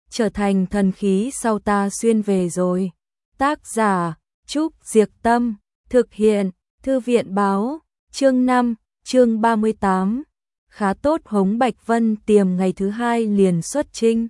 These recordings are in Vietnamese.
trở thành thần khí sau ta xuyên về rồi. Tác giả Trúc Diệc Tâm, thực hiện Thư viện Báo, chương 5, chương 38. Khá tốt. Hống Bạch Vân Tiềm ngày thứ hai liền xuất chinh.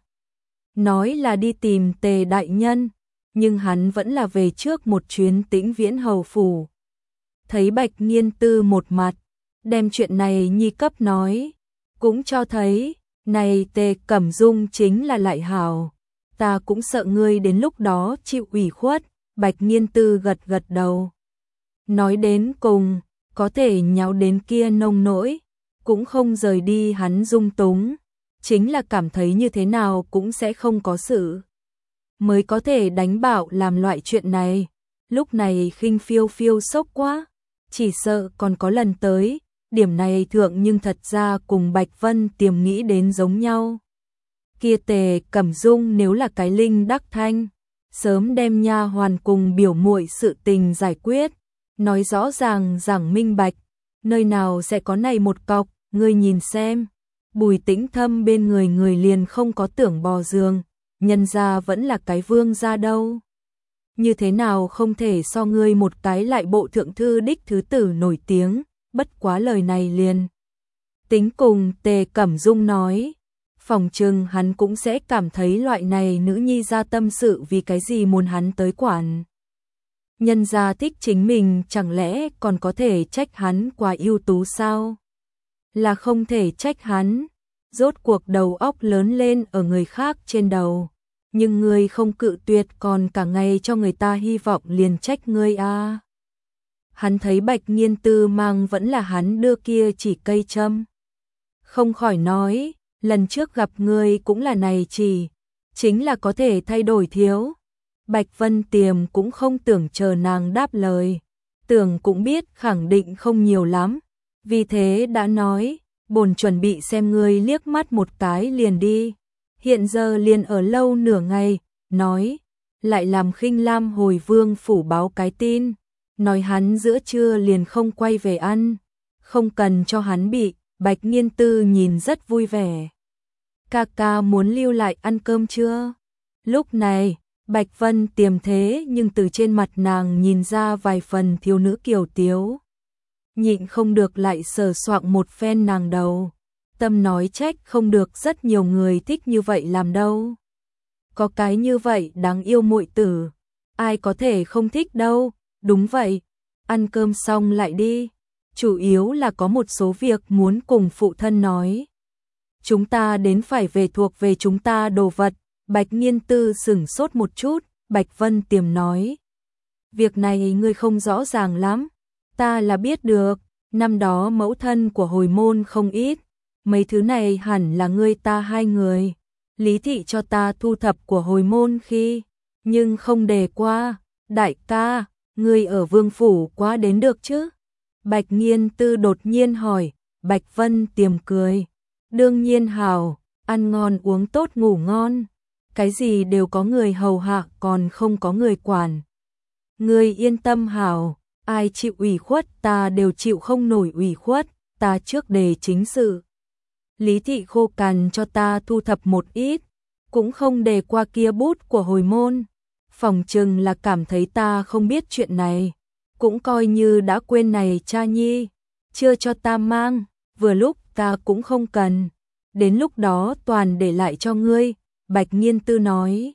Nói là đi tìm Tề đại nhân, nhưng hắn vẫn là về trước một chuyến Tĩnh Viễn hầu phủ. Thấy Bạch Nghiên Tư một mặt, đem chuyện này nhi cấp nói, cũng cho thấy, này Tề Cẩm Dung chính là lại hảo, ta cũng sợ ngươi đến lúc đó chịu ủy khuất. Bạch Nghiên Tư gật gật đầu. Nói đến cùng, có thể nháo đến kia nông nỗi, cũng không rời đi hắn dung túng, chính là cảm thấy như thế nào cũng sẽ không có sự mới có thể đánh bạo làm loại chuyện này. Lúc này khinh phiêu phiêu sốc quá, chỉ sợ còn có lần tới, điểm này thượng nhưng thật ra cùng Bạch Vân Tiềm nghĩ đến giống nhau. Kia Tề Cẩm Dung nếu là cái linh đắc thanh, sớm đem nha hoàn cùng biểu muội sự tình giải quyết, nói rõ ràng giảng minh bạch, nơi nào sẽ có này một cọc. Ngươi nhìn xem, Bùi Tĩnh Thâm bên người liền không có tưởng bò giường, nhân ra vẫn là cái vương gia đâu. Như thế nào không thể so ngươi một cái lại bộ thượng thư đích thứ tử nổi tiếng. Bất quá lời này liền tính cùng Tề Cẩm Dung nói, phòng trừng hắn cũng sẽ cảm thấy loại này nữ nhi ra tâm sự vì cái gì muốn hắn tới quản. Nhân gia thích chính mình chẳng lẽ còn có thể trách hắn quá ưu tú sao? Là không thể trách hắn, rốt cuộc đầu óc lớn lên ở người khác trên đầu, nhưng ngươi không cự tuyệt còn cả ngày cho người ta hy vọng liền trách ngươi a. Hắn thấy Bạch Nghiên Tư mang vẫn là hắn đưa kia chỉ cây châm, không khỏi nói, lần trước gặp ngươi cũng là này chỉ, chính là có thể thay đổi thiếu. Bạch Vân Tiềm cũng không tưởng chờ nàng đáp lời, tưởng cũng biết khẳng định không nhiều lắm, vì thế đã nói, bổn chuẩn bị xem ngươi liếc mắt một cái liền đi, hiện giờ liền ở lâu nửa ngày, nói, lại làm Khinh Lam hồi vương phủ báo cái tin, nói hắn giữa trưa liền không quay về ăn, không cần cho hắn bị. Bạch Nghiên Tư nhìn rất vui vẻ. Ca ca muốn lưu lại ăn cơm chưa? Lúc này, Bạch Vân Tiềm thế nhưng từ trên mặt nàng nhìn ra vài phần thiếu nữ kiều tiếu. Nhịn không được lại sờ soạng một phen nàng đầu. Tâm nói trách không được rất nhiều người thích như vậy làm đâu. Có cái như vậy đáng yêu muội tử, ai có thể không thích đâu. Đúng vậy, ăn cơm xong lại đi. Chủ yếu là có một số việc muốn cùng phụ thân nói. Chúng ta đến phải về thuộc về chúng ta đồ vật. Bạch Nghiên Tư sửng sốt một chút, Bạch Vân Tiềm nói. Việc này ngươi không rõ ràng lắm, ta là biết được, năm đó mẫu thân của hồi môn không ít, mấy thứ này hẳn là ngươi ta hai người. Lý thị cho ta thu thập của hồi môn khi, nhưng không đề qua, đại ca, ngươi ở vương phủ quá đến được chứ? Bạch Nghiên Tư đột nhiên hỏi. Bạch Vân Tiềm cười, đương nhiên hảo, ăn ngon uống tốt ngủ ngon, cái gì đều có người hầu hạ còn không có người quản. Ngươi yên tâm hảo, ai chịu ủy khuất ta đều chịu không nổi ủy khuất, ta trước đề chính sự. Lý thị khô cằn cho ta thu thập một ít, cũng không đề qua kia bút của hồi môn, phỏng chừng là cảm thấy ta không biết chuyện này. Cũng coi như đã quên này cha nhi, chưa cho ta mang, vừa lúc ta cũng không cần, đến lúc đó toàn để lại cho ngươi. Bạch Nghiên Tư nói.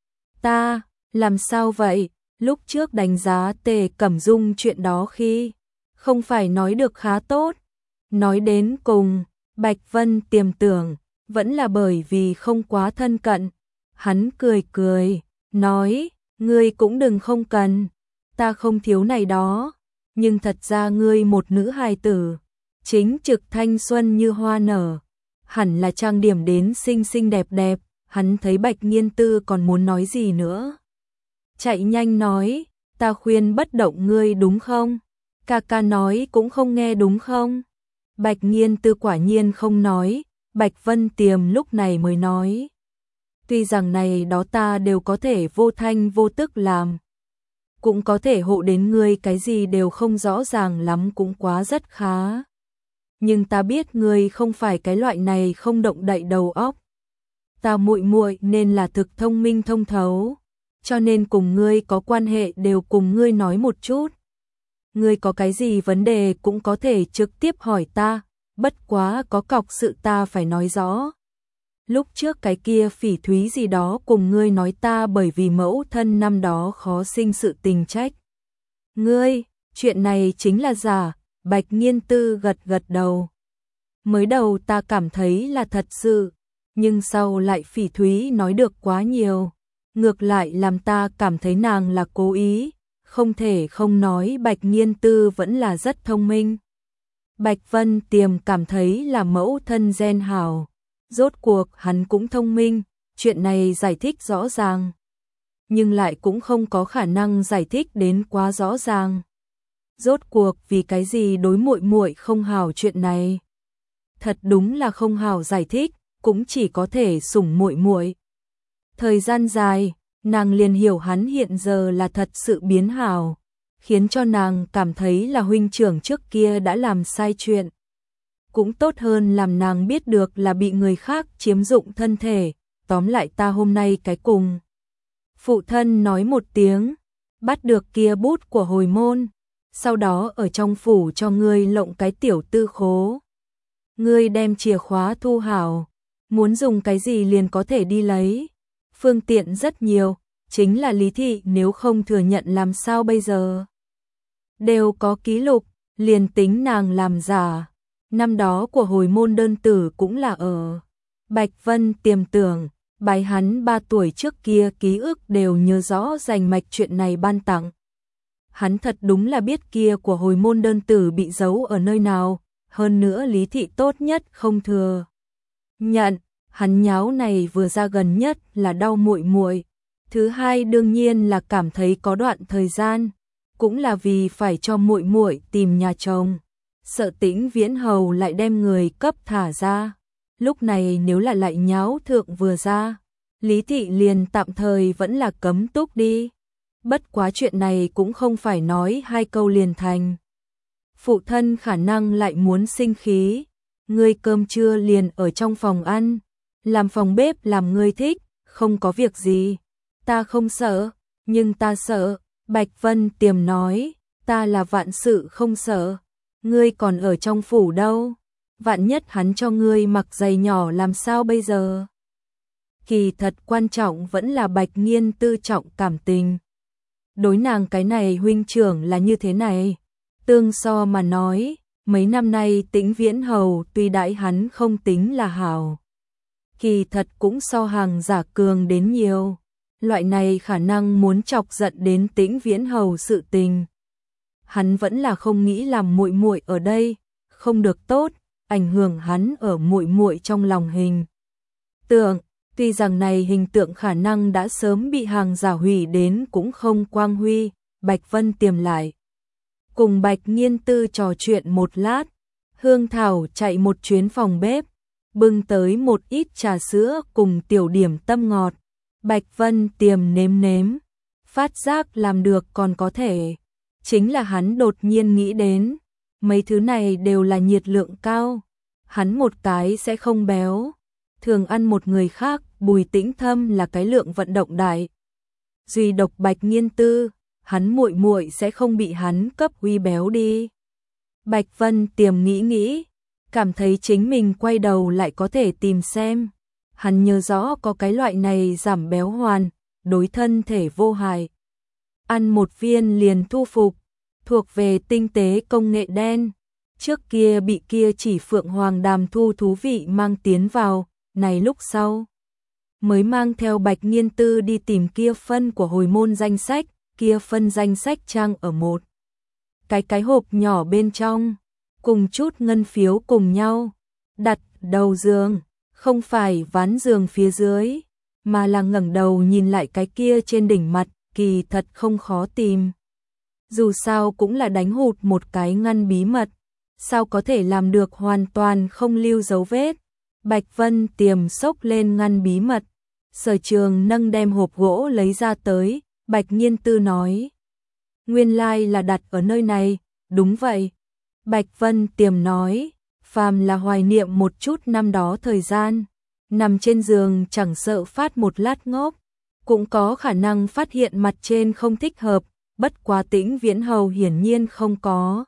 Ta, làm sao vậy? Lúc trước đánh giá Tề Cẩm Dung chuyện đó khi, không phải nói được khá tốt. Nói đến cùng, Bạch Vân Tiềm tưởng, vẫn là bởi vì không quá thân cận. Hắn cười cười, nói, ngươi cũng đừng không cần. Ta không thiếu này đó, nhưng thật ra ngươi một nữ hài tử, chính trực thanh xuân như hoa nở, hẳn là trang điểm đến xinh xinh đẹp đẹp. Hắn thấy Bạch Nghiên Tư còn muốn nói gì nữa, chạy nhanh nói, ta khuyên bất động ngươi đúng không? Ca ca nói cũng không nghe đúng không? Bạch Nghiên Tư quả nhiên không nói. Bạch Vân Tiềm lúc này mới nói, tuy rằng này đó ta đều có thể vô thanh vô tức làm, cũng có thể hộ đến ngươi, cái gì đều không rõ ràng lắm cũng quá rất khá. Nhưng ta biết ngươi không phải cái loại này không động đậy đầu óc. ta muội muội nên là thực thông minh thông thấu, cho nên cùng ngươi có quan hệ đều cùng ngươi nói một chút. Ngươi có cái gì vấn đề cũng có thể trực tiếp hỏi ta, bất quá có cọc sự ta phải nói rõ. Lúc trước cái kia Phỉ Thúy gì đó cùng ngươi nói ta bởi vì mẫu thân năm đó khó sinh sự tình trách. Ngươi, chuyện này chính là giả, Bạch Nghiên Tư gật gật đầu. Mới đầu ta cảm thấy là thật sự, nhưng sau lại Phỉ Thúy nói được quá nhiều, ngược lại làm ta cảm thấy nàng là cố ý, không thể không nói Bạch Nghiên Tư vẫn là rất thông minh. Bạch Vân Tiềm cảm thấy là mẫu thân gen hảo, rốt cuộc hắn cũng thông minh, chuyện này giải thích rõ ràng, nhưng lại cũng không có khả năng giải thích đến quá rõ ràng. Rốt cuộc vì cái gì đối muội muội không hảo chuyện này? Thật đúng là không hảo giải thích, cũng chỉ có thể sủng muội muội. Thời gian dài, nàng liền hiểu hắn hiện giờ là thật sự biến hảo, khiến cho nàng cảm thấy là huynh trưởng trước kia đã làm sai chuyện. Cũng tốt hơn làm nàng biết được là bị người khác chiếm dụng thân thể, tóm lại ta hôm nay cái cùng. Phụ thân nói một tiếng, bắt được kia bút của hồi môn, sau đó ở trong phủ cho ngươi lộng cái tiểu tư khố. Ngươi đem chìa khóa thu hảo, muốn dùng cái gì liền có thể đi lấy. Phương tiện rất nhiều, chính là Lý Thị nếu không thừa nhận làm sao bây giờ. Đều có ký lục, liền tính nàng làm giả. Năm đó của hồi môn đơn tử cũng là ở. Bạch Vân Tiềm tưởng, bài hắn 3 tuổi trước kia ký ức đều nhớ rõ rành mạch chuyện này ban tặng. Hắn thật đúng là biết kia của hồi môn đơn tử bị giấu ở nơi nào, hơn nữa Lý Thị tốt nhất không thừa nhận, hắn nháo này vừa ra gần nhất là đau muội muội. Thứ hai đương nhiên là cảm thấy có đoạn thời gian, cũng là vì phải cho muội muội tìm nhà chồng, sợ Tĩnh Viễn Hầu lại đem người cấp thả ra. Lúc này nếu là lại nháo thượng vừa ra, Lý Thị liền tạm thời vẫn là cấm túc đi. Bất quá chuyện này cũng không phải nói 2 câu liền thành. Phụ thân khả năng lại muốn sinh khí, ngươi cơm trưa liền ở trong phòng ăn, làm phòng bếp làm ngươi thích, không có việc gì. Ta không sợ, nhưng ta sợ. Bạch Vân Tiềm nói, ta là vạn sự không sợ, ngươi còn ở trong phủ đâu, vạn nhất hắn cho ngươi mặc giày nhỏ làm sao bây giờ? Kỳ thật quan trọng vẫn là Bạch Nghiên Tư trọng cảm tình. Đối nàng cái này huynh trưởng là như thế này, tương so mà nói, mấy năm nay Tĩnh Viễn Hầu tuy đãi hắn không tính là hảo, kỳ thật cũng so hàng giả cường đến nhiều. Loại này khả năng muốn chọc giận đến Tĩnh Viễn Hầu sự tình. Hắn vẫn là không nghĩ làm muội muội ở đây không được tốt, ảnh hưởng hắn ở muội muội trong lòng hình tượng. Tuy rằng này hình tượng khả năng đã sớm bị hàng giả hủy đến cũng không quang huy. Bạch Vân Tiềm lại cùng Bạch Nghiên Tư trò chuyện một lát, Hương Thảo chạy một chuyến phòng bếp, bưng tới một ít trà sữa cùng tiểu điểm tâm ngọt. Bạch Vân Tiềm nếm nếm, phát giác làm được còn có thể. Chính là hắn đột nhiên nghĩ đến, mấy thứ này đều là nhiệt lượng cao, hắn một cái sẽ không béo. Thường ăn một người khác, Bùi Tĩnh Thâm là cái lượng vận động đại. Duy độc Bạch Nghiên Tư, hắn muội muội sẽ không bị hắn cấp uy béo đi. Bạch Vân Tiềm nghĩ, cảm thấy chính mình quay đầu lại có thể tìm xem. Hắn nhớ rõ có cái loại này giảm béo hoàn, đối thân thể vô hại. Ăn một viên liền thu phục, thuộc về tinh tế công nghệ đen. Trước kia bị kia chỉ Phượng Hoàng Đàm Thu thú vị mang tiến vào, này lúc sau mới mang theo Bạch Nghiên Tư đi tìm kia phân của hồi môn danh sách, kia phân danh sách trang ở một cái hộp nhỏ bên trong, cùng chút ngân phiếu cùng nhau, đặt đầu giường. Không phải ván giường phía dưới, mà là ngẩng đầu nhìn lại cái kia trên đỉnh mặt, kỳ thật không khó tìm. Dù sao cũng là đánh hụt một cái ngăn bí mật, sao có thể làm được hoàn toàn không lưu dấu vết. Bạch Vân Tiềm xốc lên ngăn bí mật, Sở Trường nâng đem hộp gỗ lấy ra tới, Bạch Nghiên Tư nói. Nguyên lai là đặt ở nơi này, đúng vậy. Bạch Vân Tiềm nói. Phàm là hoài niệm một chút năm đó thời gian, nằm trên giường chẳng sợ phát một lát ngốc, cũng có khả năng phát hiện mặt trên không thích hợp, bất quá Tĩnh Viễn Hầu hiển nhiên không có.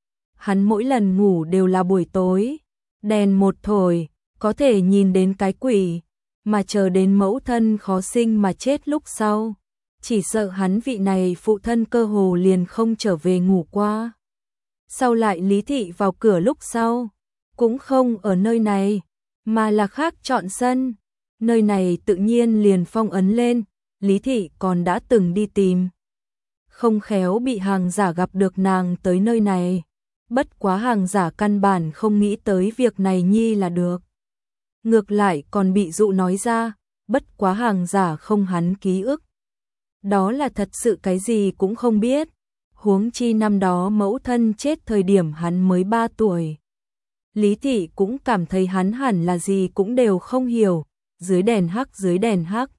Hắn mỗi lần ngủ đều là buổi tối, đèn một thổi, có thể nhìn đến cái quỷ, mà chờ đến mẫu thân khó sinh mà chết lúc sau. Chỉ sợ hắn vị này phụ thân cơ hồ liền không trở về ngủ qua. Sau lại Lý Thị vào cửa lúc sau, cũng không ở nơi này, mà là khác chọn sân. Nơi này tự nhiên liền phong ấn lên, Lý Thị còn đã từng đi tìm. Không khéo bị hàng giả gặp được nàng tới nơi này. Bất quá hàng giả căn bản không nghĩ tới việc này nhi là được. Ngược lại còn bị dụ nói ra, bất quá hàng giả không hắn ký ức. Đó là thật sự cái gì cũng không biết. Huống chi năm đó mẫu thân chết thời điểm hắn mới 3 tuổi. Lý Thị cũng cảm thấy hắn hẳn là gì cũng đều không hiểu, dưới đèn hắc.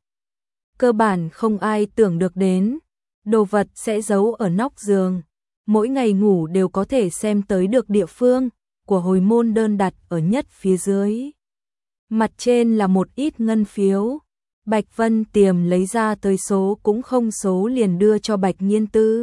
Cơ bản không ai tưởng được đến, đồ vật sẽ giấu ở nóc giường, mỗi ngày ngủ đều có thể xem tới được địa phương, của hồi môn đơn đặt ở nhất phía dưới. Mặt trên là một ít ngân phiếu, Bạch Vân Tiềm lấy ra tới số cũng không số liền đưa cho Bạch Nghiên Tư.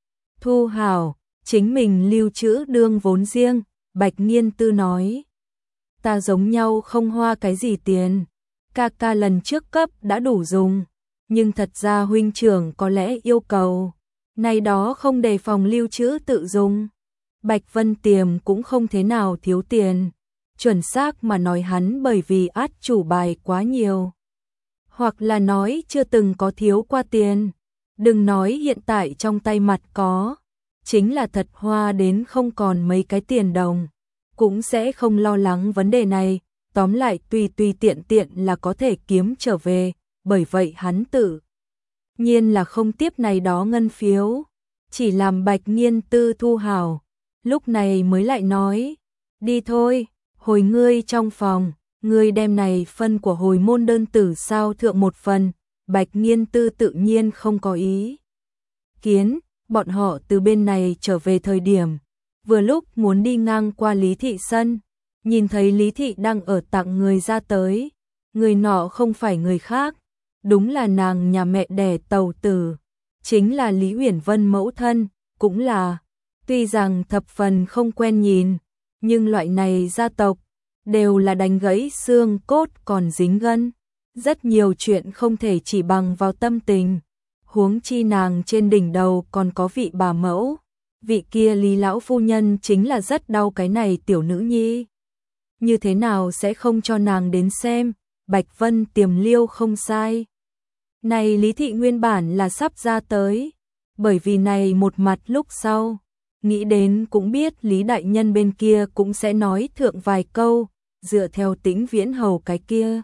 Thu hảo, chính mình lưu trữ đương vốn riêng, Bạch Nghiên Tư nói. Ta giống nhau không hoa cái gì tiền, ca lần trước cấp đã đủ dùng, nhưng thật ra huynh trưởng có lẽ yêu cầu, này đó không đề phòng lưu trữ tự dùng. Bạch Vân Tiềm cũng không thế nào thiếu tiền, chuẩn xác mà nói hắn bởi vì át chủ bài quá nhiều. Hoặc là nói chưa từng có thiếu qua tiền, đừng nói hiện tại trong tay mặt có, chính là thật hoa đến không còn mấy cái tiền đồng, cũng sẽ không lo lắng vấn đề này, tóm lại tùy tiện là có thể kiếm trở về, bởi vậy hắn tự nhiên là không tiếp này đó ngân phiếu, chỉ làm Bạch Nghiên Tư thu hảo, lúc này mới lại nói, đi thôi, hồi ngươi trong phòng, ngươi đem này phân của hồi môn đơn tử sao thượng một phần, Bạch Nghiên Tư tự nhiên không có ý kiến, bọn họ từ bên này trở về thời điểm, vừa lúc muốn đi ngang qua Lý Thị sân, nhìn thấy Lý Thị đang ở tặng người ra tới, người nọ không phải người khác, đúng là nàng nhà mẹ đẻ Tàu Tử, chính là Lý Uyển Vân mẫu thân, cũng là, tuy rằng thập phần không quen nhìn, nhưng loại này gia tộc, đều là đánh gãy xương cốt còn dính gân, rất nhiều chuyện không thể chỉ bằng vào tâm tình, huống chi nàng trên đỉnh đầu còn có vị bà mẫu, vị kia Lý lão phu nhân chính là rất đau cái này tiểu nữ nhi. Như thế nào sẽ không cho nàng đến xem, Bạch Vân Tiềm liêu không sai. Này Lý Thị nguyên bản là sắp ra tới, bởi vì này một mặt lúc sau, nghĩ đến cũng biết Lý đại nhân bên kia cũng sẽ nói thượng vài câu, dựa theo Tĩnh Viễn Hầu cái kia.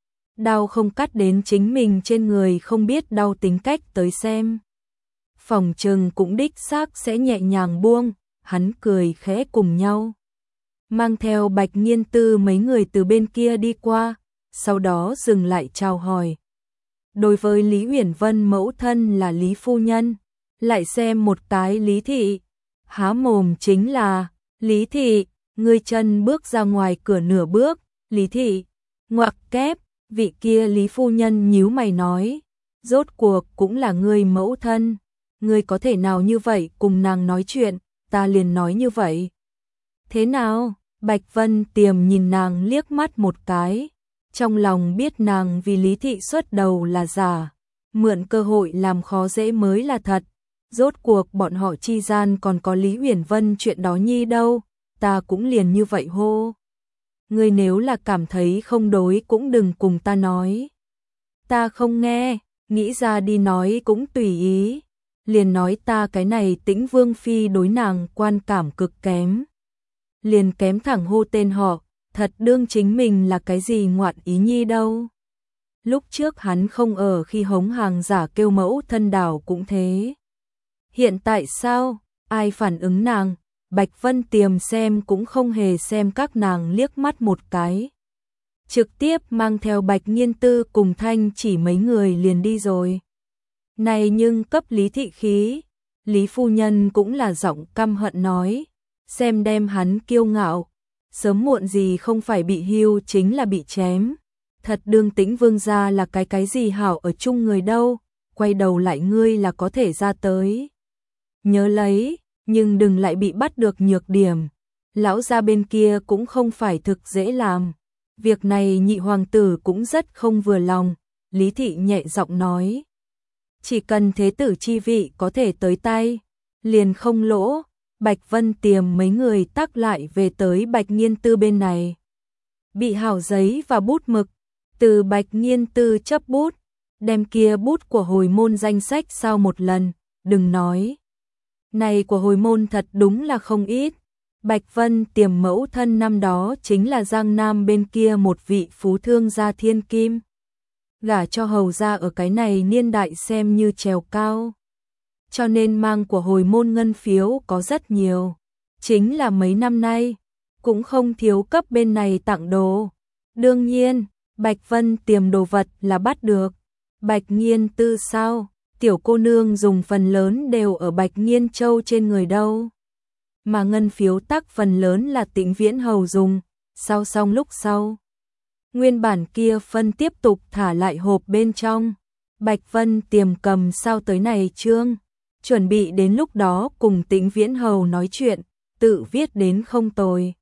Đau không cắt đến chính mình trên người không biết đau tính cách tới xem. Phòng trừng cũng đích xác sẽ nhẹ nhàng buông, hắn cười khẽ cùng nhau. Mang theo Bạch Nghiên Tư mấy người từ bên kia đi qua, sau đó dừng lại chào hỏi. Đối với Lý Uyển Vân mẫu thân là Lý phu nhân, lại xem một cái Lý Thị, há mồm chính là, Lý Thị, ngươi chân bước ra ngoài cửa nửa bước, Lý Thị, ngoặc kép, vị kia Lý phu nhân nhíu mày nói, rốt cuộc cũng là ngươi mẫu thân, ngươi có thể nào như vậy cùng nàng nói chuyện, ta liền nói như vậy. Thế nào? Bạch Vân Tiềm nhìn nàng liếc mắt một cái, trong lòng biết nàng vì Lý Thị xuất đầu là giả, mượn cơ hội làm khó dễ mới là thật, rốt cuộc bọn họ chi gian còn có Lý Uyển Vân chuyện đó nhi đâu, ta cũng liền như vậy hô. Ngươi nếu là cảm thấy không đối cũng đừng cùng ta nói. Ta không nghe, nghĩ ra đi nói cũng tùy ý, liền nói ta cái này Tĩnh Vương Phi đối nàng quan cảm cực kém. Liền kém thẳng hô tên họ, thật đương chính mình là cái gì ngoạn ý nhi đâu. Lúc trước hắn không ở khi hống hàng giả kêu mẫu thân đảo cũng thế. Hiện tại sao, ai phản ứng nàng, Bạch Vân Tiềm xem cũng không hề xem các nàng liếc mắt một cái. Trực tiếp mang theo Bạch Nghiên Tư cùng Thanh chỉ mấy người liền đi rồi. Này nhưng cấp Lý Thị khí, Lý phu nhân cũng là giọng căm hận nói, xem đem hắn kiêu ngạo, sớm muộn gì không phải bị hưu chính là bị chém, thật đương Tĩnh vương gia là cái gì hảo ở chung người đâu, quay đầu lại ngươi là có thể ra tới. Nhớ lấy, nhưng đừng lại bị bắt được nhược điểm. Lão gia bên kia cũng không phải thực dễ làm. Việc này nhị hoàng tử cũng rất không vừa lòng, Lý Thị nhẹ giọng nói. Chỉ cần thế tử chi vị có thể tới tay, liền không lỗ. Bạch Vân Tiềm mấy người tác lại về tới Bạch Nghiên Tư bên này. Bị hảo giấy và bút mực, từ Bạch Nghiên Tư chấp bút, đem kia bút của hồi môn danh sách sau một lần, đừng nói. Này của hồi môn thật đúng là không ít. Bạch Vân Tiềm mẫu thân năm đó chính là Giang Nam bên kia một vị phú thương gia thiên kim. Gả cho hầu gia ở cái này niên đại xem như trèo cao. Cho nên mang của hồi môn ngân phiếu có rất nhiều. Chính là mấy năm nay, cũng không thiếu cấp bên này tặng đồ. Đương nhiên, Bạch Vân Tiềm đồ vật là bắt được. Bạch Nghiên Tư sao? Tiểu cô nương dùng phần lớn đều ở Bạch Nghiên Châu trên người đâu. Mà ngân phiếu tắc phần lớn là Tĩnh Viễn Hầu dùng, sau xong lúc sau. Nguyên bản kia phân tiếp tục thả lại hộp bên trong. Bạch Vân Tiềm cầm sao tới này chương, chuẩn bị đến lúc đó cùng Tĩnh Viễn Hầu nói chuyện, tự viết đến không tồi.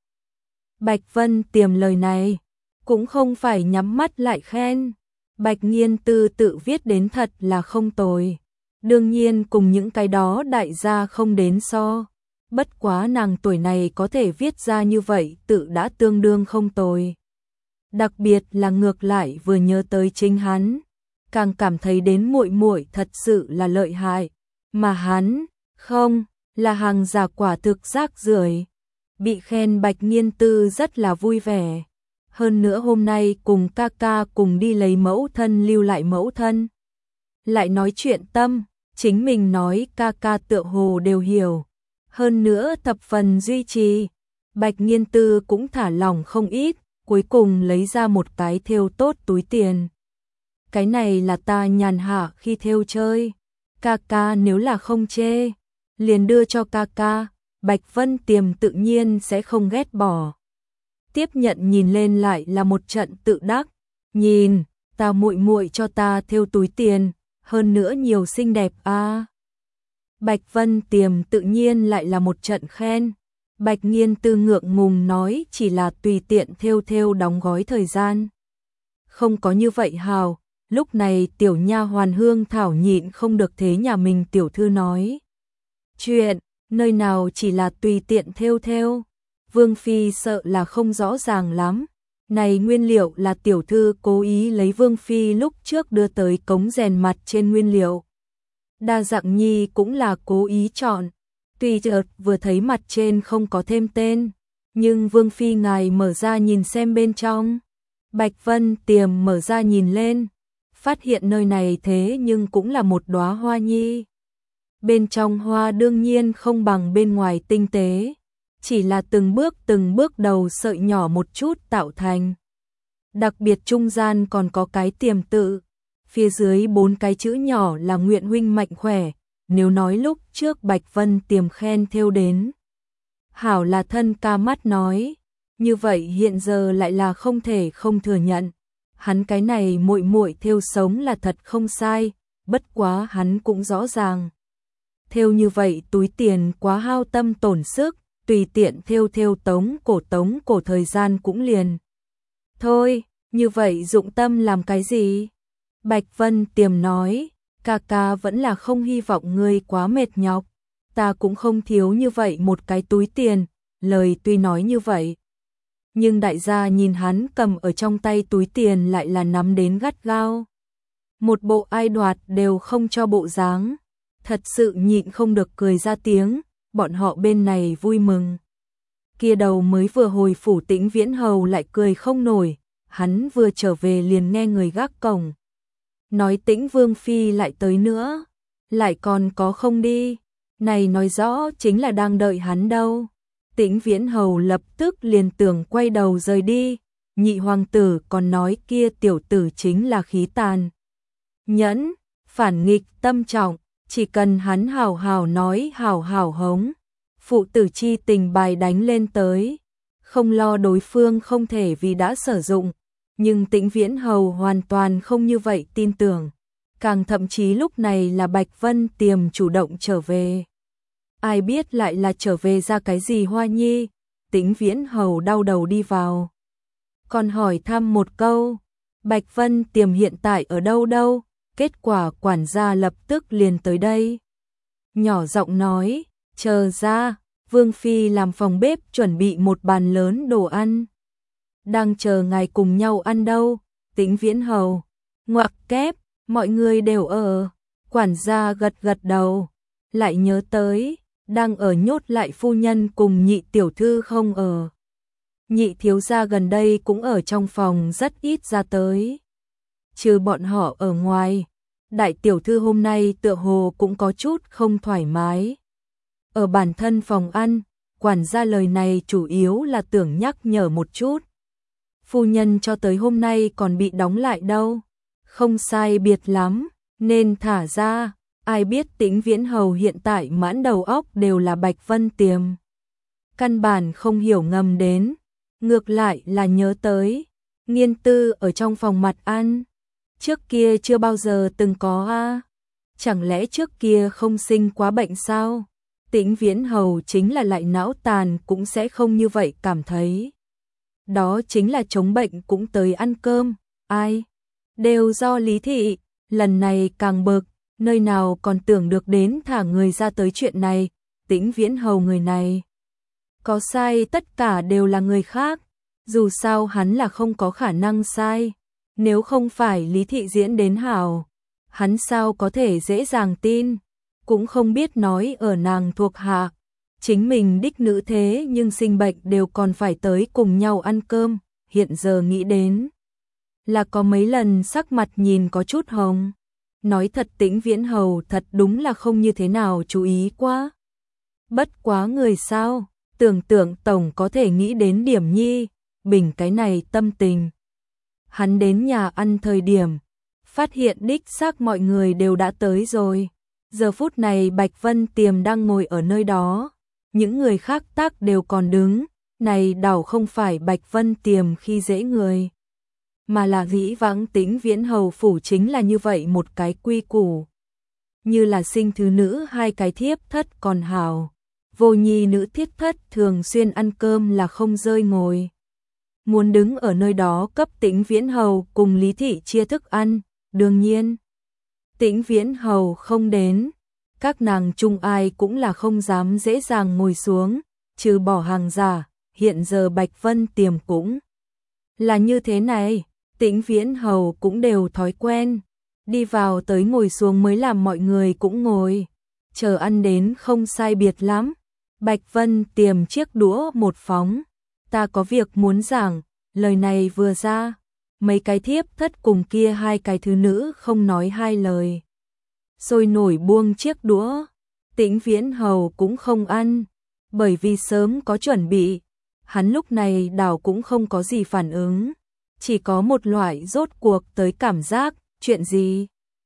Bạch Vân Tiềm lời này, cũng không phải nhắm mắt lại khen. Bạch Nghiên Tư tự viết đến thật là không tồi. Đương nhiên cùng những cái đó đại gia không đến so. Bất quá nàng tuổi này có thể viết ra như vậy tự đã tương đương không tồi. Đặc biệt là ngược lại vừa nhớ tới chính hắn, càng cảm thấy đến muội muội thật sự là lợi hại, mà hắn, không, là hàng giả quả thực rác rưởi. Bị khen Bạch Nghiên Tư rất là vui vẻ. Hơn nữa hôm nay cùng ca ca cùng đi lấy mẫu thân lưu lại mẫu thân. Lại nói chuyện tâm, chính mình nói ca ca tựa hồ đều hiểu. Hơn nữa thập phần duy trì, Bạch Nghiên Tư cũng thả lỏng không ít, cuối cùng lấy ra một cái thêu tốt túi tiền. Cái này là ta nhàn hạ khi thêu chơi, ca ca nếu là không chê, liền đưa cho ca ca, Bạch Vân Tiềm tự nhiên sẽ không ghét bỏ. Tiếp nhận nhìn lên lại là một trận tự đắc, nhìn, ta muội muội cho ta thêu túi tiền, hơn nữa nhiều xinh đẹp a. Bạch Vân Tiềm tự nhiên lại là một trận khen. Bạch Nghiên Tư ngượng ngùng nói chỉ là tùy tiện thêu đóng gói thời gian. Không có như vậy hào, lúc này tiểu nha hoàn Hương Thảo nhịn không được thế nhà mình tiểu thư nói. Chuyện, nơi nào chỉ là tùy tiện thêu. Vương Phi sợ là không rõ ràng lắm. Này nguyên liệu là tiểu thư cố ý lấy Vương Phi lúc trước đưa tới cống rèn mặt trên nguyên liệu. Đa dạng nhi cũng là cố ý chọn. Tuy chợt vừa thấy mặt trên không có thêm tên, nhưng Vương Phi ngài mở ra nhìn xem bên trong. Bạch Vân Tiềm mở ra nhìn lên, phát hiện nơi này thế nhưng cũng là một đóa hoa nhi. Bên trong hoa đương nhiên không bằng bên ngoài tinh tế, chỉ là từng bước đầu sợi nhỏ một chút tạo thành. Đặc biệt trung gian còn có cái tiềm tự, phía dưới 4 cái chữ nhỏ là nguyện huynh mạnh khỏe. Nếu nói lúc trước Bạch Vân Tiềm khen thêu đến hảo là thân ca mắt nói, như vậy hiện giờ lại là không thể không thừa nhận. Hắn cái này muội muội thêu sống là thật không sai, bất quá hắn cũng rõ ràng. Thêu như vậy túi tiền quá hao tâm tổn sức, tùy tiện thêu tống cổ thời gian cũng liền. Thôi, như vậy dụng tâm làm cái gì? Bạch Vân Tiềm nói, ca ca vẫn là không hy vọng ngươi quá mệt nhọc, ta cũng không thiếu như vậy một cái túi tiền, lời tuy nói như vậy. Nhưng đại gia nhìn hắn cầm ở trong tay túi tiền lại là nắm đến gắt gao. Một bộ ai đoạt đều không cho bộ dáng, thật sự nhịn không được cười ra tiếng, bọn họ bên này vui mừng. Kia đầu mới vừa hồi phủ Tĩnh Viễn Hầu lại cười không nổi, hắn vừa trở về liền nghe người gác cổng nói Tĩnh Vương Phi lại tới nữa, lại còn có không đi, này nói rõ chính là đang đợi hắn đâu. Tĩnh Viễn Hầu lập tức liền tưởng quay đầu rời đi, nhị hoàng tử còn nói kia tiểu tử chính là khí tàn. Nhẫn, phản nghịch tâm trọng, chỉ cần hắn hào hào nói hào hào hống, phụ tử chi tình bài đánh lên tới, không lo đối phương không thể vì đã sử dụng, Nhưng Tĩnh Viễn Hầu hoàn toàn không như vậy tin tưởng, càng thậm chí lúc này là Bạch Vân Tiềm chủ động trở về. Ai biết lại là trở về ra cái gì Hoa Nhi, Tĩnh Viễn Hầu đau đầu đi vào. Còn hỏi thăm một câu, Bạch Vân Tiềm hiện tại ở đâu đâu, kết quả quản gia lập tức liền tới đây. Nhỏ giọng nói, chờ ra, Vương Phi làm phòng bếp chuẩn bị một bàn lớn đồ ăn. Đang chờ ngài cùng nhau ăn đâu, Tĩnh Viễn Hầu. Ngoặc kép, mọi người đều ở. Quản gia gật gật đầu, lại nhớ tới, đang ở nhốt lại phu nhân cùng nhị tiểu thư không ở. Nhị thiếu gia gần đây cũng ở trong phòng rất ít ra tới. Trừ bọn họ ở ngoài, đại tiểu thư hôm nay tựa hồ cũng có chút không thoải mái. Ở bản thân phòng ăn, quản gia lời này chủ yếu là tưởng nhắc nhở một chút. Phu nhân cho tới hôm nay còn bị đóng lại đâu, không sai biệt lắm, nên thả ra. Ai biết Tĩnh Viễn Hầu hiện tại mãn đầu óc đều là Bạch Vân Tiềm. Căn bản không hiểu ngầm đến, ngược lại là nhớ tới, Nghiên Tư ở trong phòng mặt ăn. Trước kia chưa bao giờ từng có a. Chẳng lẽ trước kia không sinh quá bệnh sao? Tĩnh Viễn Hầu chính là lại não tàn cũng sẽ không như vậy cảm thấy. Đó chính là chống bệnh cũng tới ăn cơm, ai? Đều do Lý Thị, lần này càng bực, nơi nào còn tưởng được đến thả người ra tới chuyện này, Tĩnh Viễn Hầu người này. Có sai tất cả đều là người khác, dù sao hắn là không có khả năng sai, nếu không phải Lý Thị diễn đến hảo, hắn sao có thể dễ dàng tin, cũng không biết nói ở nàng thuộc hạ. Chính mình đích nữ thế nhưng sinh bệnh đều còn phải tới cùng nhau ăn cơm, hiện giờ nghĩ đến là có mấy lần sắc mặt nhìn có chút hồng. Nói thật Tĩnh Viễn Hầu thật đúng là không như thế nào chú ý quá. Bất quá người sao, tưởng tượng tổng có thể nghĩ đến điểm nhi, bình cái này tâm tình. Hắn đến nhà ăn thời điểm, phát hiện đích xác mọi người đều đã tới rồi. Giờ phút này Bạch Vân Tiềm đang ngồi ở nơi đó. Những người khác tác đều còn đứng, này đảo không phải Bạch Vân Tiềm khi dễ người, mà là dĩ vãng Tĩnh Viễn Hầu phủ chính là như vậy một cái quy củ. Như là sinh thứ nữ hai cái thiếp thất còn hảo, vô nhi nữ thiếp thất thường xuyên ăn cơm là không rơi ngồi. Muốn đứng ở nơi đó cấp Tĩnh Viễn Hầu cùng Lý Thị chia thức ăn, đương nhiên. Tĩnh Viễn Hầu không đến. Các nàng chung ai cũng là không dám dễ dàng ngồi xuống, trừ bỏ hàng giả, hiện giờ Bạch Vân Tiềm cũng là như thế này, Tĩnh Viễn Hầu cũng đều thói quen, đi vào tới ngồi xuống mới làm mọi người cũng ngồi, chờ ăn đến không sai biệt lắm. Bạch Vân Tiềm chiếc đũa một phóng, ta có việc muốn giảng, lời này vừa ra, mấy cái thiếp thất cùng kia hai cái thứ nữ không nói hai lời. Sôi nổi buông chiếc đũa, Tĩnh Viễn Hầu cũng không ăn, bởi vì sớm có chuẩn bị, hắn lúc này đảo cũng không có gì phản ứng, chỉ có một loại rốt cuộc tới cảm giác, chuyện gì?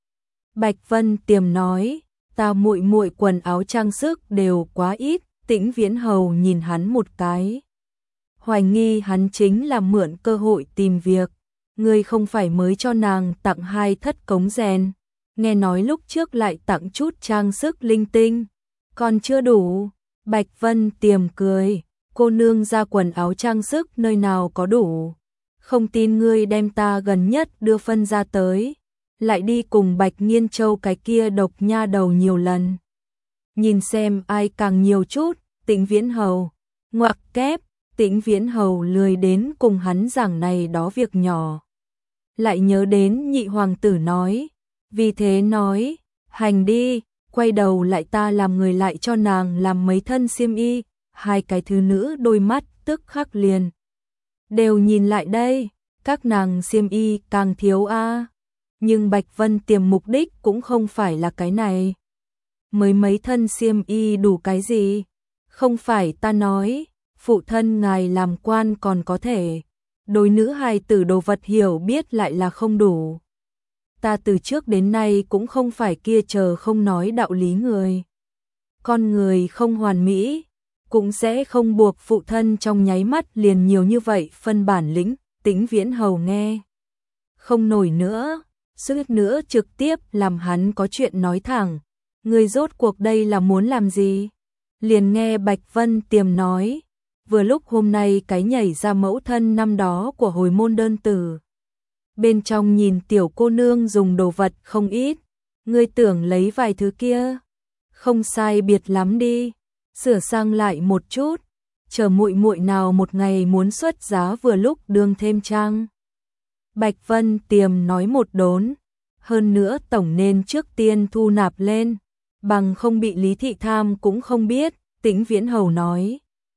Bạch Vân Tiềm nói, ta muội muội quần áo trang sức đều quá ít, Tĩnh Viễn Hầu nhìn hắn một cái. Hoài nghi hắn chính là mượn cơ hội tìm việc, ngươi không phải mới cho nàng tặng 2 thất cống rèn. Nghe nói lúc trước lại tặng chút trang sức linh tinh, còn chưa đủ. Bạch Vân Tiềm cười, cô nương ra quần áo trang sức nơi nào có đủ. Không tin ngươi đem ta gần nhất đưa phân ra tới, lại đi cùng Bạch Nghiên Châu cái kia độc nha đầu nhiều lần. Nhìn xem ai càng nhiều chút, Tĩnh Viễn Hầu. Ngoặc kép, Tĩnh Viễn Hầu lười đến cùng hắn giảng này đó việc nhỏ. Lại nhớ đến nhị hoàng tử nói. Vì thế nói, hành đi, quay đầu lại ta làm người lại cho nàng làm mấy thân xiêm y, hai cái thứ nữ đôi mắt tức khắc liền. Đều nhìn lại đây, các nàng xiêm y càng thiếu a. Nhưng Bạch Vân Tiềm mục đích cũng không phải là cái này. Mới mấy thân xiêm y đủ cái gì? Không phải ta nói, phụ thân ngài làm quan còn có thể. Đối nữ hài tử đồ vật hiểu biết lại là không đủ. Ta từ trước đến nay cũng không phải kia chờ không nói đạo lý người. Con người không hoàn mỹ, cũng sẽ không buộc phụ thân trong nháy mắt liền nhiều như vậy phân bản lĩnh, Tĩnh Viễn Hầu nghe không nổi nữa, suýt nữa trực tiếp làm hắn có chuyện nói thẳng. Ngươi rốt cuộc đây là muốn làm gì? Liền nghe Bạch Vân Tiềm nói, vừa lúc hôm nay cái nhảy ra mẫu thân năm đó của hồi môn đơn tử. Bên trong nhìn tiểu cô nương dùng đồ vật không ít, ngươi tưởng lấy vài thứ kia, không sai biệt lắm đi, sửa sang lại một chút, chờ muội muội nào một ngày muốn xuất giá vừa lúc đương thêm trang. Bạch Vân Tiềm nói một đốn, hơn nữa tổng nên trước tiên thu nạp lên, bằng không bị Lý Thị tham cũng không biết. Tĩnh Viễn Hầu nói,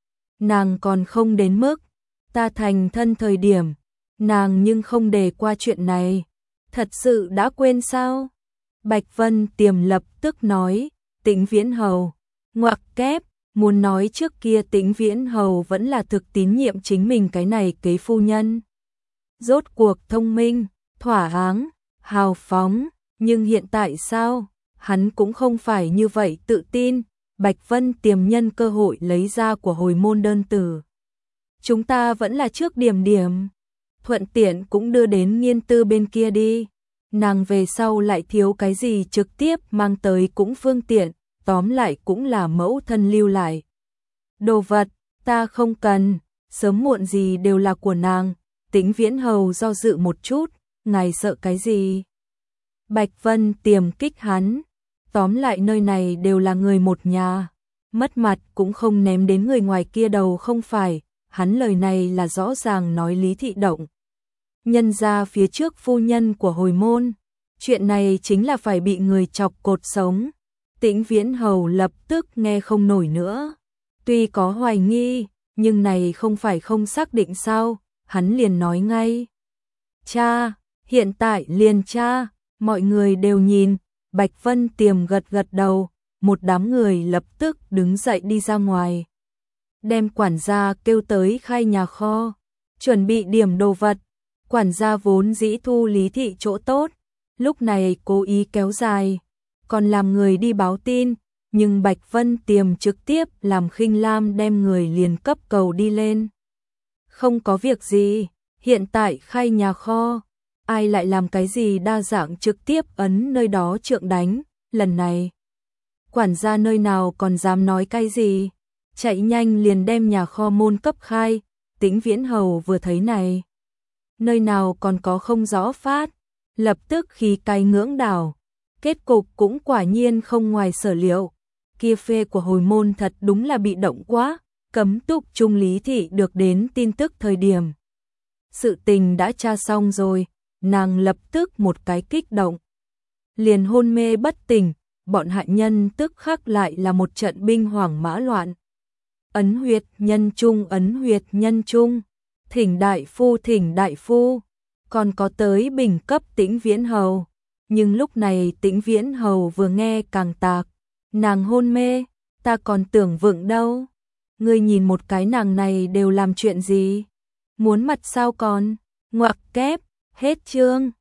nàng còn không đến mức, ta thành thân thời điểm, nàng nhưng không đề qua chuyện này, thật sự đã quên sao? Bạch Vân Tiềm lập tức nói, Tĩnh Viễn Hầu, ngoặc kép, muốn nói trước kia Tĩnh Viễn Hầu vẫn là thực tín nhiệm chính mình cái này kế phu nhân. Rốt cuộc thông minh, thỏa áng, hào phóng, nhưng hiện tại sao? Hắn cũng không phải như vậy tự tin. Bạch Vân Tiềm nhân cơ hội lấy ra của hồi môn đơn tử. Chúng ta vẫn là trước điểm điểm, thuận tiện cũng đưa đến Nghiên Tư bên kia đi. Nàng về sau lại thiếu cái gì trực tiếp mang tới cũng phương tiện, tóm lại cũng là mẫu thân lưu lại. Đồ vật, ta không cần, sớm muộn gì đều là của nàng. Tĩnh Viễn Hầu do dự một chút, ngài sợ cái gì? Bạch Vân Tiềm kích hắn. Tóm lại nơi này đều là người một nhà, mất mặt cũng không ném đến người ngoài kia đầu không phải, hắn lời này là rõ ràng nói Lý Thị động. Nhân ra phía trước phu nhân của hồi môn, chuyện này chính là phải bị người chọc cột sống. Tĩnh Viễn Hầu lập tức nghe không nổi nữa, tuy có hoài nghi, nhưng này không phải không xác định sao, hắn liền nói ngay. Cha, hiện tại liền cha, mọi người đều nhìn. Bạch Vân Tiềm gật gật đầu, một đám người lập tức đứng dậy đi ra ngoài. Đem quản gia kêu tới khai nhà kho, chuẩn bị điểm đồ vật. Quản gia vốn dĩ thu Lý Thị chỗ tốt, lúc này cố ý kéo dài, còn làm người đi báo tin, nhưng Bạch Vân Tiềm trực tiếp làm Khinh Lam đem người liền cấp cầu đi lên. Không có việc gì, hiện tại khai nhà kho. Ai lại làm cái gì đa dạng trực tiếp ấn nơi đó trượng đánh, lần này. Quản gia nơi nào còn dám nói cái gì, chạy nhanh liền đem nhà kho môn cấp khai. Tĩnh Viễn Hầu vừa thấy này, nơi nào còn có không rõ phát, lập tức khí cay ngưỡng đảo. Kết cục cũng quả nhiên không ngoài sở liệu, kia phê của hồi môn thật đúng là bị động quá, cấm túc Trung Lý Thị được đến tin tức thời điểm. Sự tình đã tra xong rồi. Nàng lập tức một cái kích động, liền hôn mê bất tỉnh, bọn hạ nhân tức khắc lại là một trận binh hoảng mã loạn. Ấn huyệt nhân trung, ấn huyệt nhân trung, thỉnh đại phu, còn có tới bình cấp Tĩnh Viễn Hầu. Nhưng lúc này Tĩnh Viễn Hầu vừa nghe càng tạc, nàng hôn mê, ta còn tưởng vựng đâu. Ngươi nhìn một cái nàng này đều làm chuyện gì? Muốn mặt sao còn? Ngoặc kép. Hết chương.